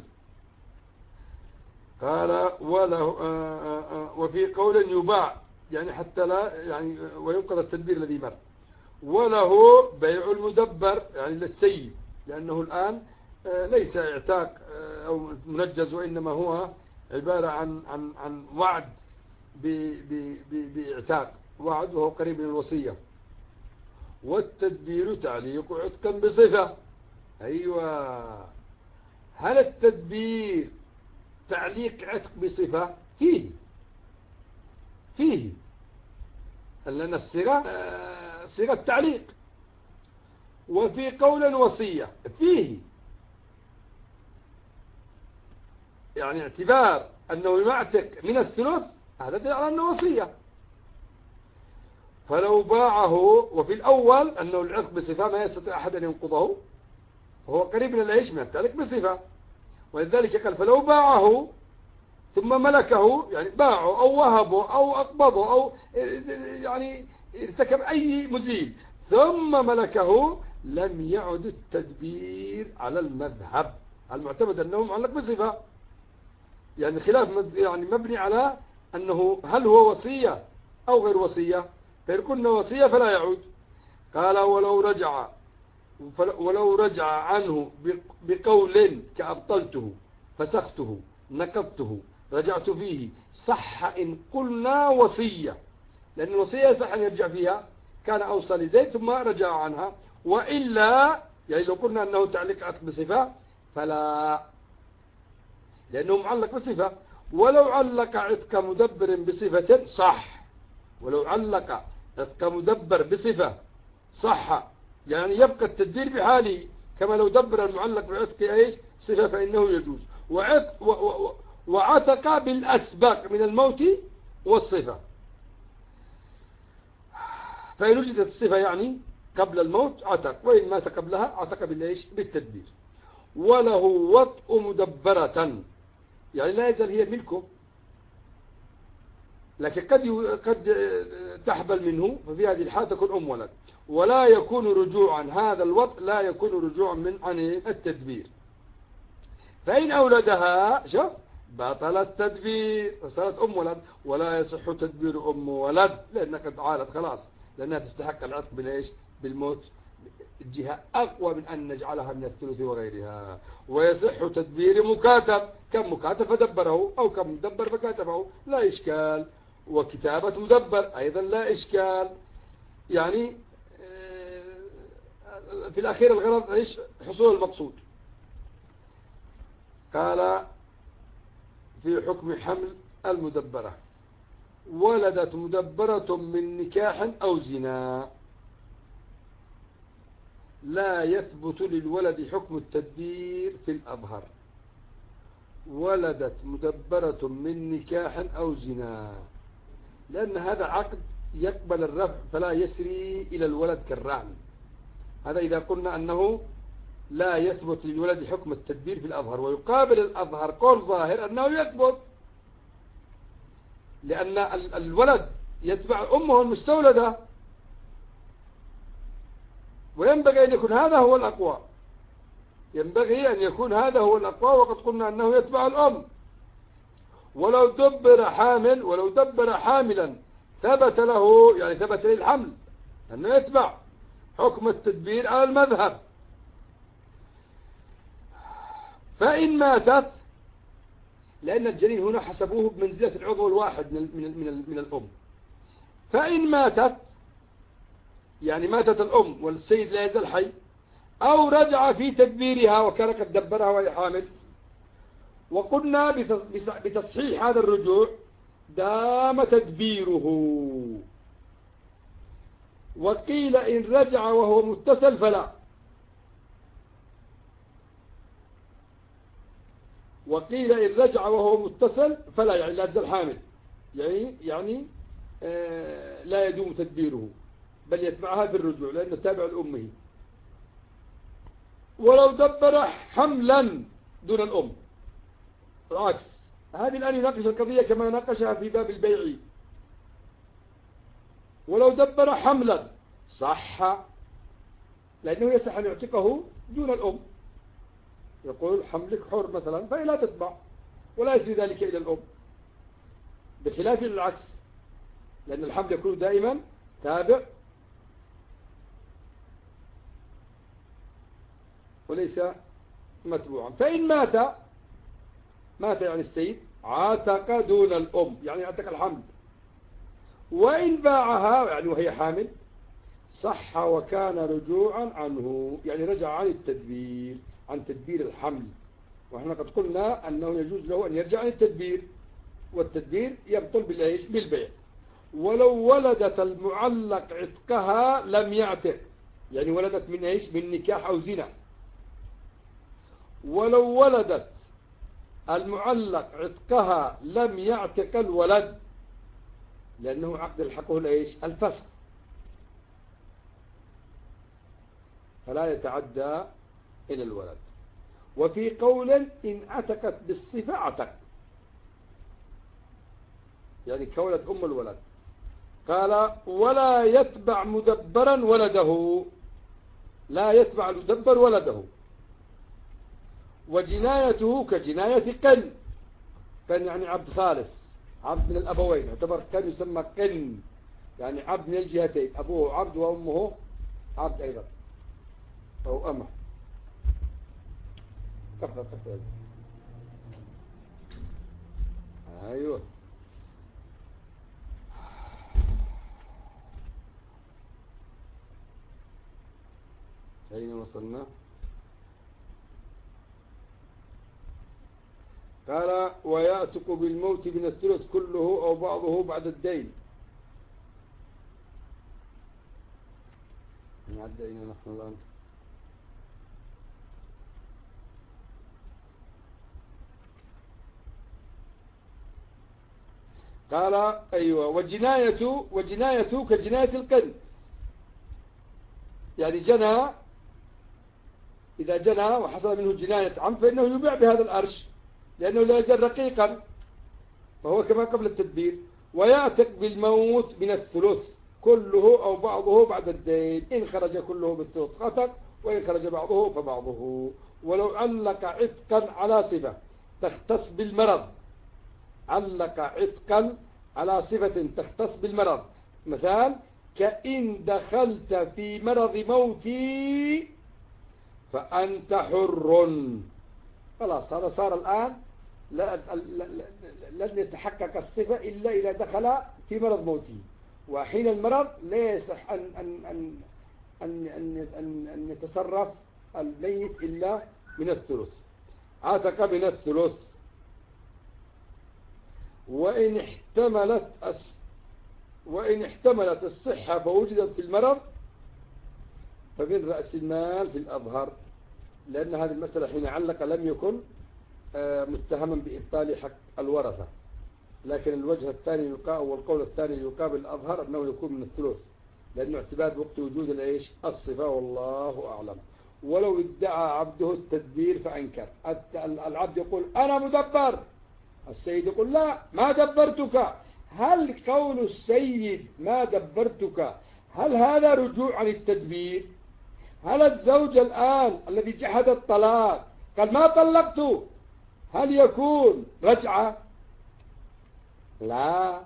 [SPEAKER 1] قال وله وفي قول يباع يعني حتى لا يعني وينقض التدبير الذي مر. وله بيع المدبر يعني للسيد، لأنه الآن ليس اعتاق أو منجز، وإنما هو عبارة عن وعد باعتاق، وعد وهو قريب من الوصية. والتدبير تعليق عتقا بصفة. أيوة، هل التدبير تعليق عتق بصفة؟ فيه لأن الصيغة صيغة تعليق. وفي قول وصية فيه، يعني اعتبار أنه يعتق من الثلث هذا دليل على أنه وصية. فلو باعه، وفي الأول أنه العتق بصفة ما يستطيع أحد أن ينقضه، فهو قريب من العيش من التعليق بصفة، ولذلك قال فلو باعه ثم ملكه، يعني باعه أو وهبه أو أقبضه أو يعني ارتكب أي مزيل ثم ملكه، لم يعد التدبير على المذهب المعتمد أنه معلق بصفة، يعني خلاف يعني مبني على أنه هل هو وصية أو غير وصية. فإن كنا وصية فلا يعود. قال ولو رجع عنه بقول كأبطلته فسخته نقضته رجعت فيه صح إن قلنا وصية، لأن الوصية يصح أن يرجع فيها، كان أوصى لزيد ثم رجع عنها. وإلا يعني لو قلنا أنه تعليق عتق بصفة فلا، لأنه معلق بصفة. ولو علق عتق مدبر بصفة صح، ولو علق عتق مدبر بصفة صح، يعني يبقى التدبير بحاله كما لو دبر المعلق بعتق ايش صفة فإنه يجوز. وعتق بالأسبق من الموت والصفة، فإن وجدت الصفة يعني قبل الموت عتق، وإن مات قبلها عتق بالإيش بالتدبير. وله وطء مدبرة، يعني لا يزال هي ملكه، لكن قد تحبل منه، ففي هذه الحالة تكون أم ولد، ولا يكون رجوعا، هذا الوطء لا يكون رجوعا عن التدبير. فإن أولدها شوف بطل التدبير فصارت أم ولد، ولا يصح تدبير أم ولد لأنها قد عالت خلاص، لأنها تستحق العتق بالإيش بالموت، الجهة أقوى من أن نجعلها من الثلث وغيرها. ويصح تدبير مكاتب، كم مكاتب فدبره أو كم مدبر فكاتبه لا إشكال. وكتابة مدبر أيضا لا إشكال، يعني في الأخير الغرض إيش حصول المقصود. قال في حكم حمل المدبرة ولدت مدبرة من نكاح أو زنا، لا يثبت للولد حكم التدبير في الأظهر. ولدت مدبرة من نكاح أو زنا، لأن هذا عقد يقبل الرفع فلا يسري إلى الولد كالرهن. هذا إذا قلنا أنه لا يثبت للولد حكم التدبير في الأظهر. ويقابل الأظهر قول ظاهر أنه يثبت، لأن الولد يتبع أمه المستولدة، وينبغي أن يكون هذا هو الأقوى، ينبغي أن يكون هذا هو الأقوى. وقد قلنا أنه يتبع الأم. ولو دبر حاملا ثبت له، يعني ثبت له الحمل أنه يتبع حكم التدبير على المذهب. فإن ماتت، لأن الجنين هنا حسبوه بمنزلة العضو الواحد من الأم، فإن ماتت يعني ماتت الأم والسيد لا يزال حي، أو رجع في تدبيرها وكان قد دبرها وهي حامل، وقلنا بتصحيح هذا الرجوع دام تدبيره. وقيل إن رجع وهو متصل فلا، وقيل إن رجع وهو متصل فلا، يعني لا يزال حامل، يعني لا يدوم تدبيره بل يتبعها بالرجوع لأنه تابع لأمه. ولو دبر حملا دون الأم العكس، هذه الآن يناقش القضية كما ناقشها في باب البيع. ولو دبر حملا صح، لأنه يصح أن يعتقه دون الأم، يقول حملك حر مثلا فهي لا تتبع ولا يسري ذلك إلى الأم، بخلاف العكس، لأن الحمل يكون دائما تابع وليس متبوعا. فإن مات يعني السيد عاتق دون الأم، يعني عاتق الحمل. وإن باعها يعني وهي حامل صح وكان رجوعا عنه، يعني رجع عن التدبير، عن تدبير الحمل. ونحن قد قلنا أنه يجوز له أن يرجع عن التدبير، والتدبير يبطل بالإيش؟ بالبيع. ولو ولدت المعلق عتقها لم يعتق، يعني ولدت من إيش؟ من نكاح أو زنا. ولو ولدت المعلق عتقها لم يعتق الولد، لأنه عقد الحقه الإيش؟ الفسخ، فلا يتعدى إلى الولد. وفي قول إن عتقت بالصفة عتق، يعني كولت أم الولد. قال ولا يتبع مدبرا ولده، لا يتبع المدبر ولده. وجنايته كجناية قن، قن يعني عبد خالص، عبد من الأبوين، يعتبر قن، يسمى قن يعني عبد من الجهتين، أبوه عبد وأمه عبد أيضا أو أمه. تفضل تفضل. أيوه. أين وصلنا؟ قال ويأتق بالموت من الثلث كله أو بعضه بعد الدين. نعد أين نحن الآن؟ قال أيوة وجنايته كجناية القن، يعني جنى، إذا جنى وحصل منه جناية عم فإنه يبيع بهذا الأرش، لأنه لا يزال رقيقا، فهو كما قبل التدبير. ويعتق بالموت من الثلث كله أو بعضه بعد الدين، إن خرج كله بالثلث عتق، وإن خرج بعضه فبعضه. ولو علق عتقا على صفة تختص بالمرض، علق عتقا على صفة تختص بالمرض، مثال كإن دخلت في مرض موتي فأنت حر، خلاص هذا صار الآن لن يتحقق الصفة إلا إذا دخل في مرض موته، وحين المرض لا يصح أن يتصرف الميت إلا من الثلث. عتق من الثلث. وإن احتملت الصحة فوجدت في المرض فمن رأس المال في الأظهر، لأن هذه المسألة حين علق لم يكن متهما بإبطال حق الورثة، لكن الوجه الثاني يقال والقول الثاني يقابل الأظهر أنه يكون من الثلث، لأنه اعتبار وقت وجود الصفة، والله أعلم. ولو ادعى عبده التدبير فأنكر، العبد يقول أنا مدبر، السيد يقول لا ما دبرتك. هل قول السيد ما دبرتك هل هذا رجوع عن التدبير؟ هل الزوج الآن الذي جحد الطلاق قال ما طلقته هل يكون رجعة؟ لا.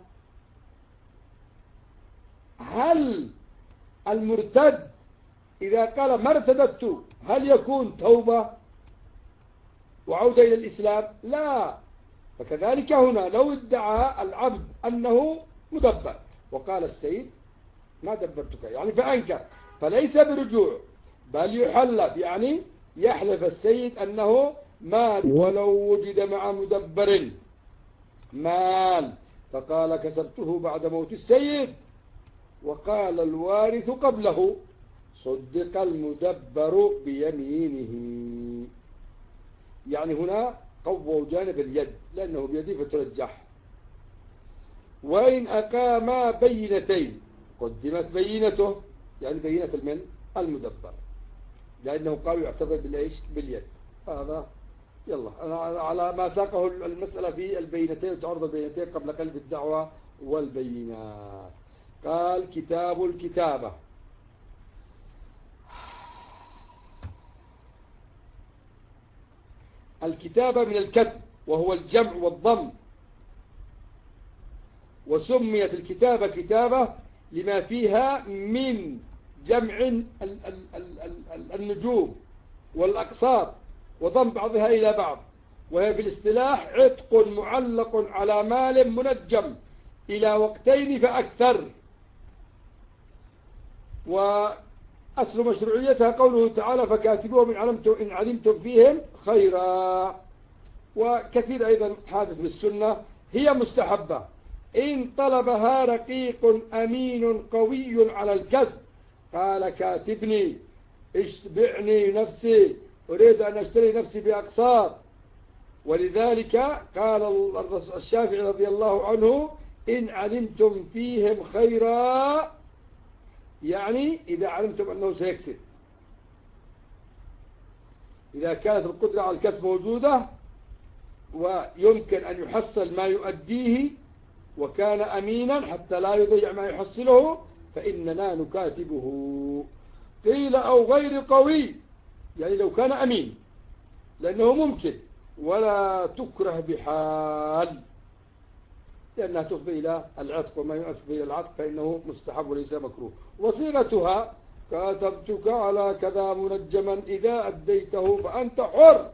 [SPEAKER 1] هل المرتد إذا قال ما ارتدت هل يكون توبة وعودة إلى الإسلام؟ لا. فكذلك هنا لو ادعى العبد أنه مدبر وقال السيد ما دبرتك يعني فأنكر، فليس برجوع بل يحلف، يعني يحلف السيد أنه مال. ولو وجد مع مدبر مال فقال كسبته بعد موت السيد وقال الوارث قبله صدق المدبر بيمينه، يعني هنا قووا جانب اليد لأنه بيده فترجح. وإن أقاما بينتين قدمت بينته، يعني بينة المن المدبر، لأنه قالوا يعتبر باليد. هذا يلا أنا على ما ساقه المسألة في البينتين، تعرض البينتين قبل قلب الدعوة والبينات. قال كتاب الكتابة. الكتابة من الكتب وهو الجمع والضم، وسميت الكتابة كتابة لما فيها من جمع النجوم والأقساط وضم بعضها إلى بعض، وهي بالاصطلاح عتق معلق على مال منجم إلى وقتين فأكثر. وأصل مشروعيتها قوله تعالى فكاتبوهم إن علمتم فيهم خيرا. وكثير أيضا حادث بالسنة هي مستحبة إن طلبها رقيق أمين قوي على الكسب قال كاتبني اشبعني نفسي أريد أن أشتري نفسي بأقساط. ولذلك قال الشافعي رضي الله عنه إن علمتم فيهم خيرا، يعني إذا علمتم أنه سيكسب، إذا كانت القدرة على الكسب موجودة ويمكن أن يحصل ما يؤديه وكان أمينا حتى لا يضيع ما يحصله فإننا نكاتبه. قيل أو غير قوي، يعني لو كان أمين لأنه ممكن، ولا تكره بحال لأنها تفضي إلى العتق، وما يؤفضي إلى العتق فإنه مستحب وليس مكروه. وصيغتها كاتبتك على كذا منجما إذا أديته فأنت حر.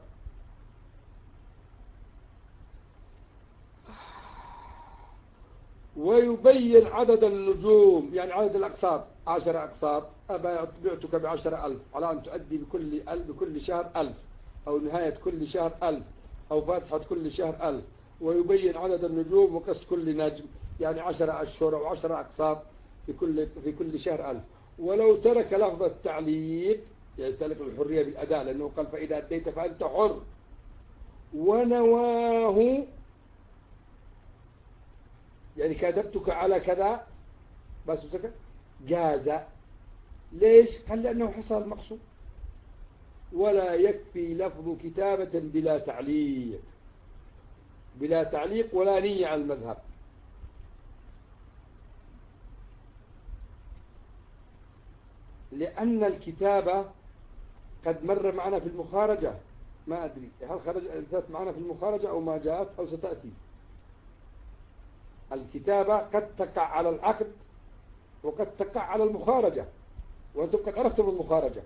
[SPEAKER 1] ويبين عدد النجوم، يعني عدد الأقساط 10 أقساط، بعتك ب10,000 على أن تؤدي بكل شهر 1000 أو نهاية كل شهر 1000 أو فاتحة كل شهر 1000. ويبين عدد النجوم وقسط كل نجم، يعني 10 أشهر أو 10 أقساط في كل شهر 1000. ولو ترك لفظ التعليق، يعني تلك الحرية بالأداء لأنه قال فإذا أديت فأنت حر، ونواه يعني كاتبتك على كذا بس سكت جاز. ليش؟ قال لأنه حصل المقصود. ولا يكفي لفظ كتابة بلا تعليق، بلا تعليق ولا نية على المذهب. لأن الكتابة قد مر معنا في المخارجة، ما أدري هل جاءت معنا في المخارجة أو ما جاءت أو ستأتي. الكتابة قد تقع على العقد وقد تقع على المخارجة، وأنتم قد عرفتم المخارجة.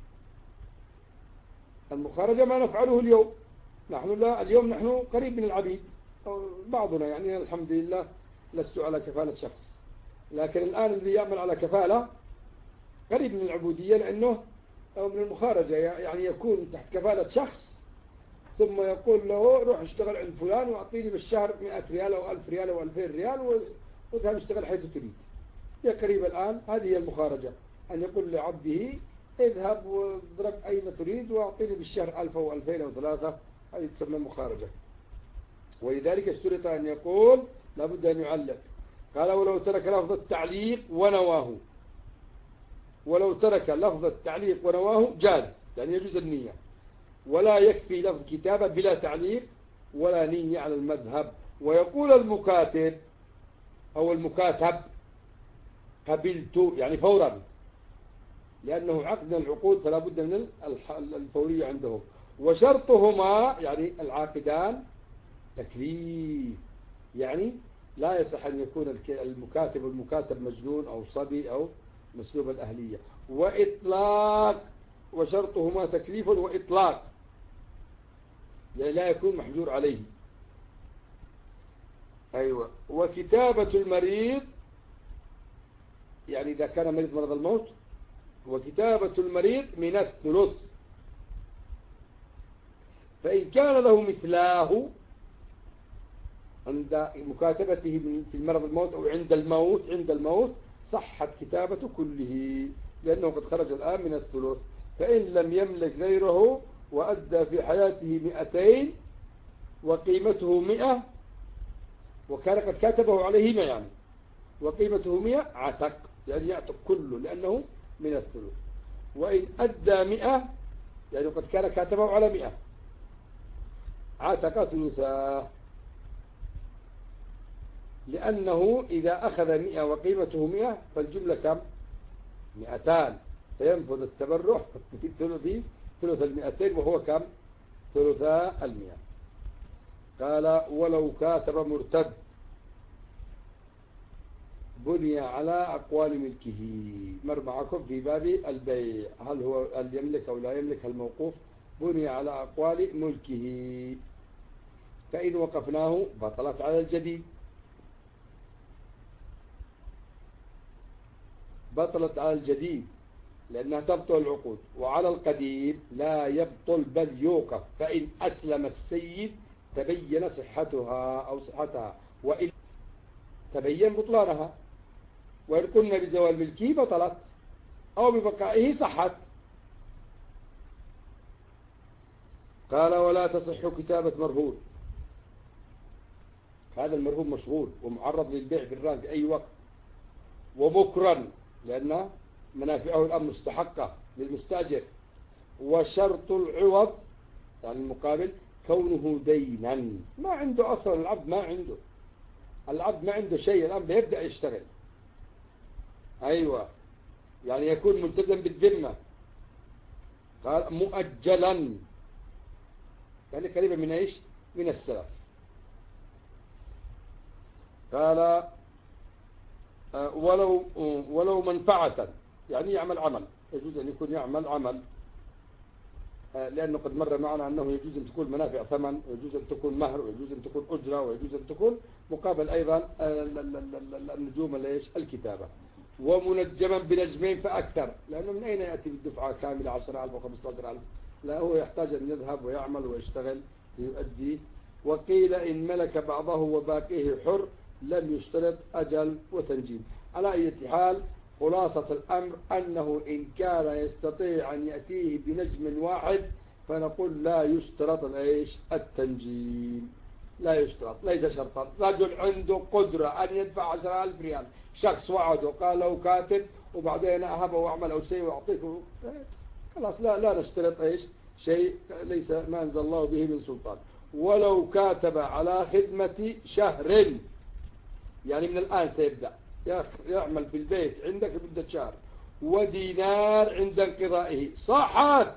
[SPEAKER 1] المخارجة ما نفعله اليوم، اليوم نحن قريب من العبيد بعضنا، يعني الحمد لله لست على كفالة شخص، لكن الآن الذي يعمل على كفالة قريب من العبودية لأنه أو من المخارجة، يعني يكون تحت كفالة شخص ثم يقول له روح اشتغل عند فلان واعطيني بالشهر 100 ريال أو 1000 ريال أو 2000 ريال وذهب اشتغل حيث تريد. يا قريب الآن هذه هي المخارجة، أن يقول لعبده اذهب واضرب أين تريد واعطيني بالشهر 1000 أو 2000 أو 3، هذه تسمى مخارجة. ولذلك اشترط أن يقول لابد أن يعلق. قال ولو ترك لفظ التعليق ونواه، ولو ترك لفظ التعليق ونواه جاز، يعني يجوز النية. ولا يكفي لفظ كتابة بلا تعليق ولا نية على المذهب. ويقول المكاتب أو المكاتب قبلت، يعني فورا، لأنه عقد من العقود فلا بد من الفورية عندهم. وشرطهما يعني العاقدان تكليف، يعني لا يصح أن يكون المكاتب مجنون أو صبي أو مسلوب الأهلية. وإطلاق، وشرطهما تكليف وإطلاق، يعني لا يكون محجور عليه. أيوة. وكتابة المريض، يعني إذا كان مريض مرض الموت، وكتابة المريض من الثلث، فإن كان له مثلاه عند مكاتبته في المرض الموت أو عند الموت صحت كتابة كله، لأنه قد خرج الآن من الثلث. فإن لم يملك غيره وأدى في حياته 200 وقيمته 100 وكان قد كاتبه عليه 100 يعني وقيمته 100 عتق، يعني يعتق كله لأنه من الثلث. وإن أدى 100 يعني قد كان كاتبه على 100 عتق ثلثاه، لأنه إذا أخذ 100 وقيمته 100 فالجملة كم؟ 200، فينفذ التبرع في ثلث 200 وهو كم؟ ثلثا 100. قال ولو كاتب مرتد بني على أقوال ملكه. مر معكم في باب البيع، هل يملك أو لا يملك، هل موقوف؟ بني على أقوال ملكه، فإن وقفناه بطلت على الجديد. بطلت على الجديد لأنها تبطل العقود، وعلى القديم لا يبطل بل يوقف، فإن أسلم السيد تبين صحتها أو صحتها، وإن تبين بطلانها، وإن قلنا بزوال ملكه بطلت أو ببقائه صحت. قال ولا تصح كتابة مرهون. هذا المرهون مشغول ومعرض للبيع في الرهن في أي وقت، ومكرا لأن منافعه الآن مستحقة للمستأجر. وشرط العوض يعني المقابل كونه دينا، ما عنده أصلا العبد، العبد ما عنده شيء الآن بيبدأ يشتغل. أيوة، يعني يكون ملتزم بالذمة. قال مؤجلا، يعني قريبا من ايش؟ من السلف. قال ولو منفعة، يعني يعمل عمل، يجوز أن يكون يعمل عمل، لأنه قد مر معنا أنه يجوز أن تكون منافع ثمن، ويجوز أن تكون مهر، ويجوز أن تكون أجرة، ويجوز أن تكون مقابل أيضا النجوم الكتابة. ومنجما بنجمين فأكثر، لأنه من أين يأتي بالدفعة كاملة 10,000 و 15,000؟ لا، هو يحتاج أن يذهب ويعمل ويشتغل ليؤدي. وقيل إن ملك بعضه وباقيه حر لم يشترط أجل وتنجيم. على أي حال، خلاصة الأمر أنه إن كان يستطيع أن يأتيه بنجم واحد فنقول لا يشترط التنجيم، لا يشترط، ليس شرطا. رجل عنده قدرة أن يدفع 10,000 ريال، شخص وعده قال له كاتب وبعدين أهبه وأعمل أو شيء وأعطيكه، خلاص لا نشترط شيء ليس ما أنزل الله به من سلطان. ولو كاتب على خدمة شهر، يعني من الآن سيبدأ يعمل في البيت عندك لمدة شهر، ودينار عند انقضائه صحت.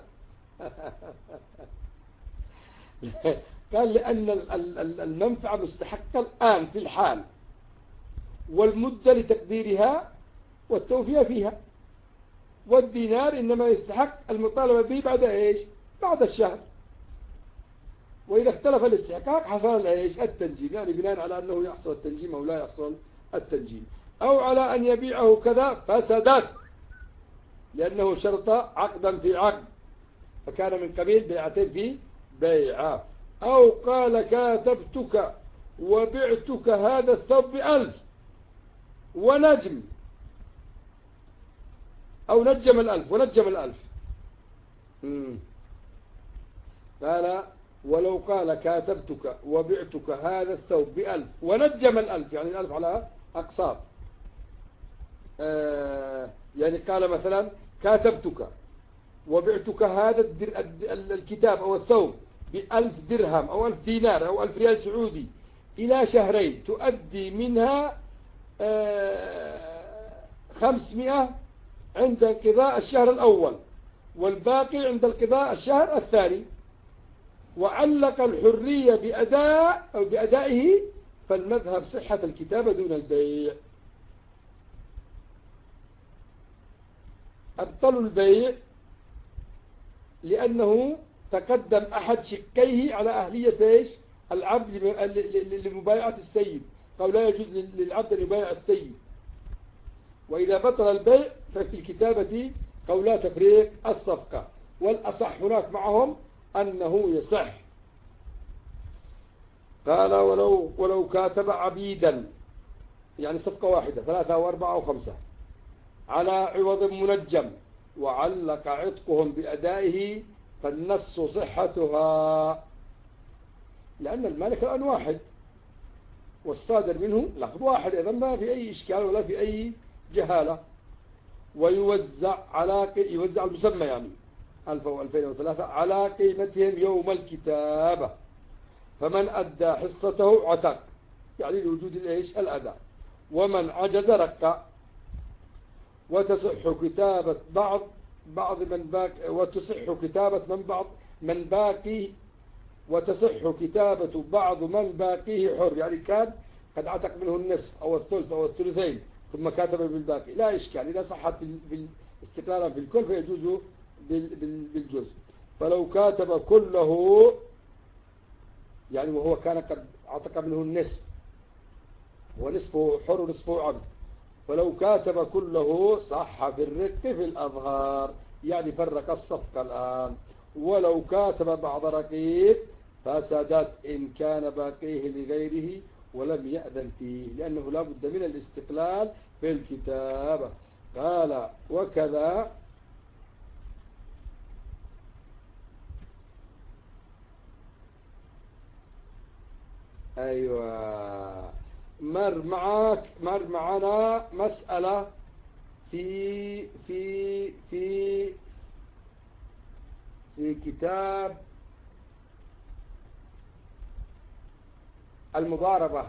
[SPEAKER 1] قال لأن المنفعة مستحقة الآن في الحال، والمدة لتقديرها والتوفية فيها، والدينار إنما يستحق المطالبة به بعد بعد الشهر. وإذا اختلف الاستحقاق حصل التنجيم، يعني بناء على أنه يحصل التنجيم أو لا يحصل التنجيم، أو على أن يبيعه كذا فسدت، لأنه شرط عقدا في عقد، فكان من قبيل بيعتين في بيعة. أو قال كاتبتك وبعتك هذا الثوب ب1000 ونجم، أو نجم 1000 ونجم 1000. قال ولو قال كاتبتك وبعتك هذا الثوب ب1000 ونجم 1000، يعني 1000 على أقساط. يعني قال مثلا كاتبتك وبعتك هذا الكتاب أو الثوب ب1000 درهم أو 1000 دينار أو 1000 ريال سعودي إلى شهرين، تؤدي منها 500 عند انقضاء الشهر الأول، والباقي عند انقضاء الشهر الثاني. وعلق الحرية بأداء أو بأدائه، فالمذهب صحة الكتابة دون البيع. أبطلوا البيع لأنه تقدم أحد شقيه على أهلية العبد لمبايعة السيد، قال لا يجوز للعبد أن يبايع السيد. وإذا بطل البيع ففي الكتابة قولا تفريق الصفقة، والأصح هناك معهم أنه يصح. قال ولو كاتب عبيدا، يعني صفقة واحدة 3 أو 4 أو 5 على عوض منجم، وعلق عتقهم بأدائه، فالنص صحتها، لأن المالك الآن واحد والصادر منه لفظ واحد، إذن ما في أي إشكال ولا في أي جهالة. ويوزع يوزع المسمى، يعني 1000 أو 2003 على قيمتهم يوم الكتابة، فمن أدى حصته عتق، يعني لوجود الأداء، ومن عجز رق. وتصح كتابة بعض من باقي، وتصح كتابة من باقي، وتصح كتابة بعض من باقيه حر، يعني كان قد عتق منه النصف أو الثلث أو الثلثين ثم كاتب بالباقي، لا إشكال، إذا صحت استقلالا في الكل فيجوز بالجزء. فلو كاتب كله، يعني وهو كان قد عتق منه النصف، ونصفه حر ونصفه عبد، فلو كاتب كله صح في الرق في الأظهار، يعني فرق الصفقة الآن. ولو كاتب بعض رقيق فسدت إن كان باقيه لغيره ولم يأذن فيه، لأنه لا بد من الاستقلال في الكتابة. قال وكذا أيوة، مر معنا مسألة في في كتاب المضاربة،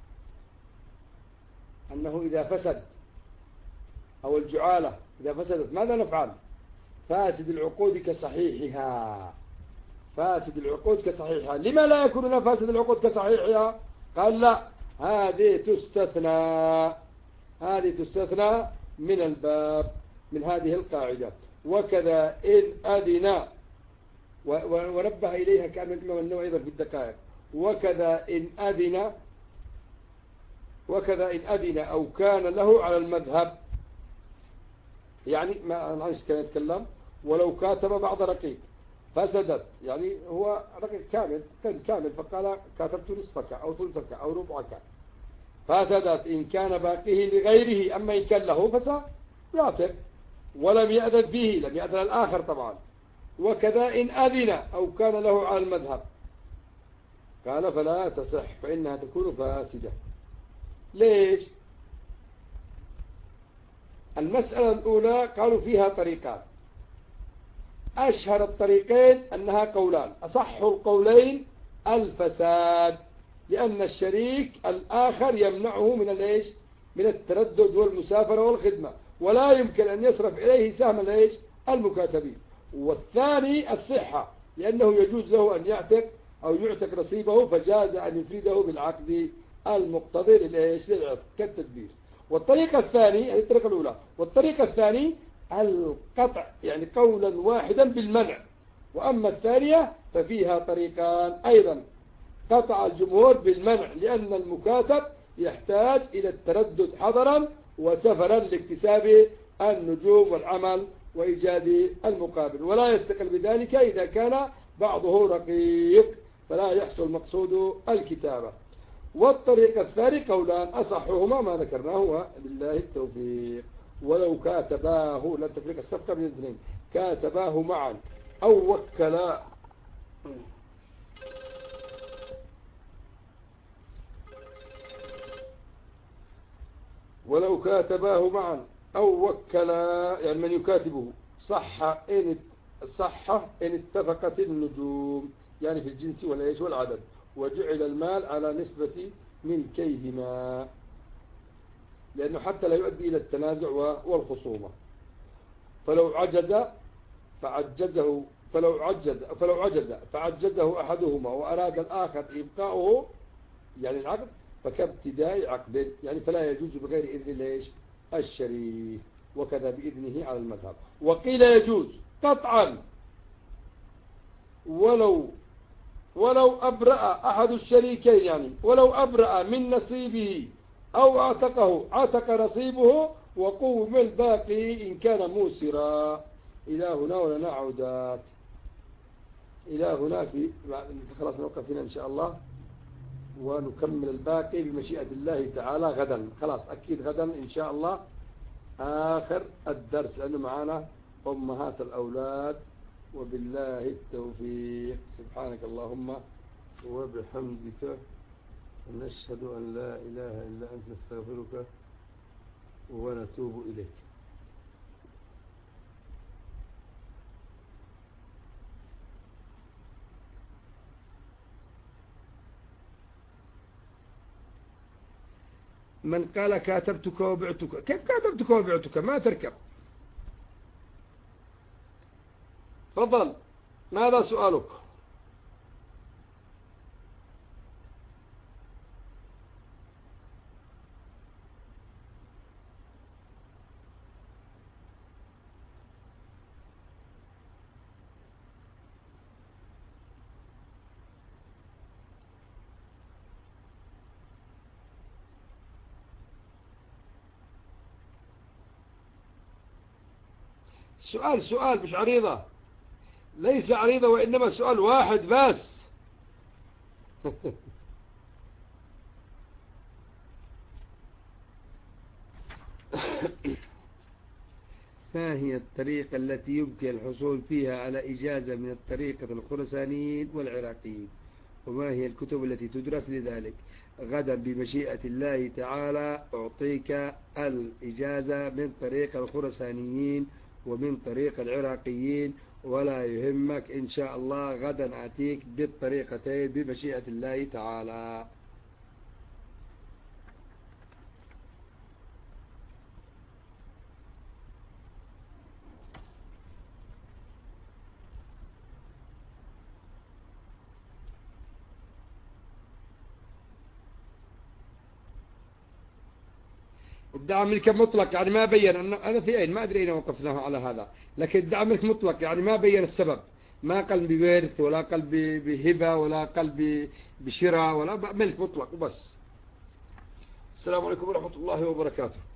[SPEAKER 1] أنه إذا فسد، أو الجعالة إذا فسدت ماذا نفعل؟ فاسد العقود كصحيحها، فاسد العقود كصحيحها. لما لا يكون لنا فاسد العقود كصحيحها؟ قال لا، هذه تستثنى، هذه تستثنى من الباب، من هذه القاعدة. وكذا إن أذن، ونبه إليها كان الإمام النووي أيضا في الدقائق، وكذا إن أذن، وكذا إن أذن أو كان له على المذهب، يعني ما نعيش كان يتكلم. ولو كاتب بعض رقيق فسدت، يعني هو رقيق كامل، كان كامل، فقال كاتبت نصفك أو ثلثك أو ربعك، فسدت إن كان باقيه لغيره، أما إن كان له فسيعتق ولم يأذن فيه، لم يأذن الآخر طبعا. وكذا إن أذن أو كان له على المذهب، قال فلا تصح، فإنها تكون فاسدة. ليش؟ المسألة الأولى قالوا فيها طريقان، أشهر الطريقين أنها قولان، أصح القولين الفساد، لأن الشريك الآخر يمنعه من الإيش؟ من التردد والمسافرة والخدمة، ولا يمكن أن يصرف إليه سهم الإيش؟ المكاتبين. والثاني الصحة، لأنه يجوز له أن يعتق أو يعتق نصيبه، فجاز أن يفرده بالعقد المقتضي للإيش؟ للعتق كالتدبير. والطريقة الثانية، هذه الطريقة الأولى. والطريقة الثانية القطع، يعني قولا واحدا بالمنع. وأما الثانية ففيها طريقان أيضا. قطع الجمهور بالمنع، لأن المكاتب يحتاج إلى التردد حضرا وسفرا لاكتساب النجوم والعمل وإيجاد المقابل، ولا يستقل بذلك إذا كان بعضه رقيق، فلا يحصل مقصود الكتابة. والطريقة الثانية قولان، أصحهما ما ذكرناه وبالله التوفيق. ولو كاتباه، لا تفرق الصفقة بين الاثنين، كاتباه معا أو وكلا، ولو كاتباه معا أو وكلا، يعني من يكاتبه، صح إن اتفقت النجوم، يعني في الجنس والإيش والعدد، وجعل المال على نسبة ملكيهما، لأنه حتى لا يؤدي إلى التنازع والخصومة. فلو عجز فعجزه أحدهما وأراد الآخر إبقاؤه، يعني العقد، فكابتداء عقد، يعني فلا يجوز بغير إذن ليش؟ الشريك، وكذا بإذنه على المذهب. وقيل يجوز قطعا، ولو أبرأ أحد الشريكين، يعني ولو أبرأ من نصيبه أو عتق نصيبه وقوم الباقي إن كان موسرا. إلى هنا ولنا عودات، إلى هنا خلاص نوقف هنا إن شاء الله، ونكمل الباقي بمشيئة الله تعالى غدا. خلاص أكيد غدا إن شاء الله آخر الدرس، لأنه معنا أمهات الأولاد. وبالله التوفيق. سبحانك اللهم وبحمدك، نشهد أن لا إله إلا أنت، نستغفرك ونتوب إليك. من قال كاتبتك وبعتك، كيف كاتبتك وبعتك؟ ما تركب. تفضل، ماذا سؤالك؟ سؤال مش عريضة، ليس عريضة وإنما سؤال واحد بس. ما هي الطريقة التي يمكن الحصول فيها على إجازة من الطريقة الخرسانيين والعراقيين؟ وما هي الكتب التي تدرس لذلك؟ غدا بمشيئة الله تعالى أعطيك الإجازة من طريق الخرسانيين ومن طريق العراقيين، ولا يهمك إن شاء الله غدا آتيك بالطريقتين بمشيئة الله تعالى. الدعم الملك مطلق يعني ما بين، أنا في أين ما أدري أين وقفناه على هذا، لكن الدعم الملك مطلق يعني ما بين السبب، ما قال بورث ولا قال بهبة ولا قال بشراء ولا ملك مطلق وبس. السلام عليكم ورحمة الله وبركاته.